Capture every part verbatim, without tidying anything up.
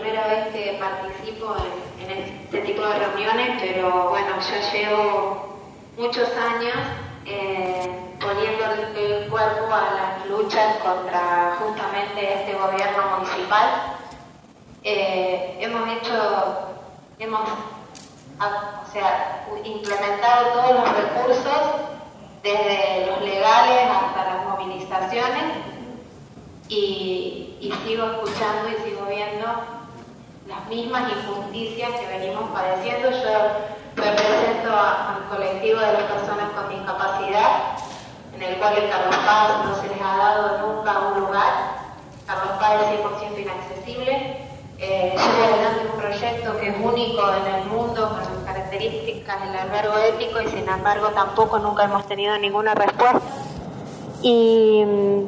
primera vez que participo en, en este tipo de reuniones, pero bueno, ya llevo muchos años eh, poniendo el, el cuerpo a las luchas contra justamente este gobierno municipal. Eh, hemos hecho, hemos o sea, implementado todos los recursos, desde los legales hasta las movilizaciones, y, y sigo escuchando y sigo viendo las mismas injusticias que venimos padeciendo. Yo represento a, al colectivo de las personas con discapacidad, en el cual el Carlos Paz no se les ha dado nunca un lugar. Carlos Paz es cien por ciento inaccesible. Eh, llevo adelante un proyecto que es único en el mundo, con las características del albergo ético, y sin embargo tampoco nunca hemos tenido ninguna respuesta. Y,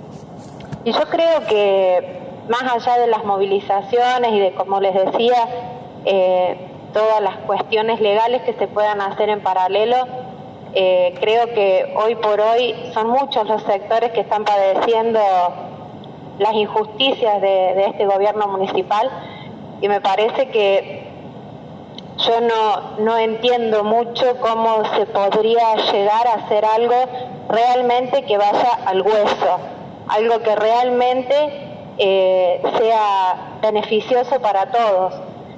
y yo creo que más allá de las movilizaciones y de, como les decía, eh, todas las cuestiones legales que se puedan hacer en paralelo, eh, creo que hoy por hoy son muchos los sectores que están padeciendo las injusticias de, de este gobierno municipal, y me parece que yo no, no entiendo mucho cómo se podría llegar a hacer algo realmente que vaya al hueso, algo que realmente eh, sea beneficioso para todos.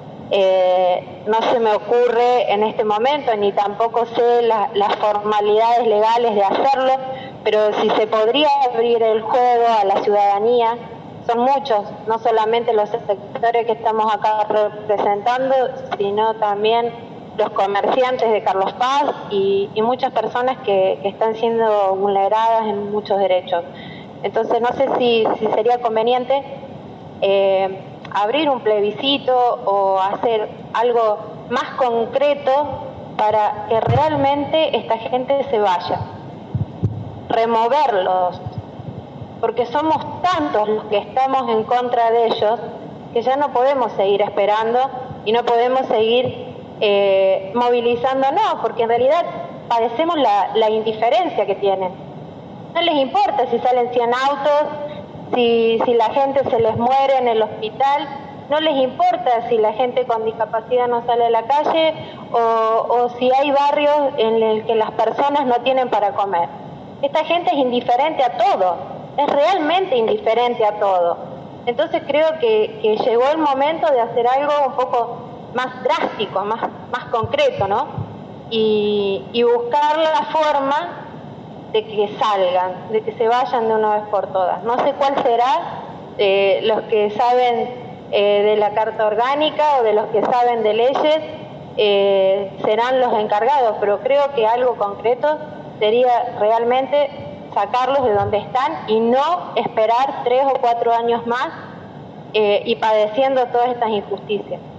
Eh, no se me ocurre en este momento, ni tampoco sé la, las formalidades legales de hacerlo, pero si se podría abrir el juego a la ciudadanía. Son muchos, no solamente los sectores que estamos acá representando, sino también los comerciantes de Carlos Paz y, y muchas personas que, que están siendo vulneradas en muchos derechos. Entonces no sé si, si sería conveniente eh, abrir un plebiscito o hacer algo más concreto para que realmente esta gente se vaya, removerlos, porque somos tantos los que estamos en contra de ellos que ya no podemos seguir esperando y no podemos seguir eh, movilizándonos, porque en realidad padecemos la, la indiferencia que tienen. No les importa si salen cien autos, si, si la gente se les muere en el hospital, no les importa si la gente con discapacidad no sale a la calle o, o si hay barrios en el que las personas no tienen para comer. Esta gente es indiferente a todo. Es realmente indiferente a todo. Entonces creo que, que llegó el momento de hacer algo un poco más drástico, más, más concreto, ¿no? Y, y buscar la forma de que salgan, de que se vayan de una vez por todas. No sé cuál será, eh, los que saben eh, de la Carta Orgánica o de los que saben de leyes eh, serán los encargados, pero creo que algo concreto sería realmente sacarlos de donde están y no esperar tres o cuatro años más eh, y padeciendo todas estas injusticias.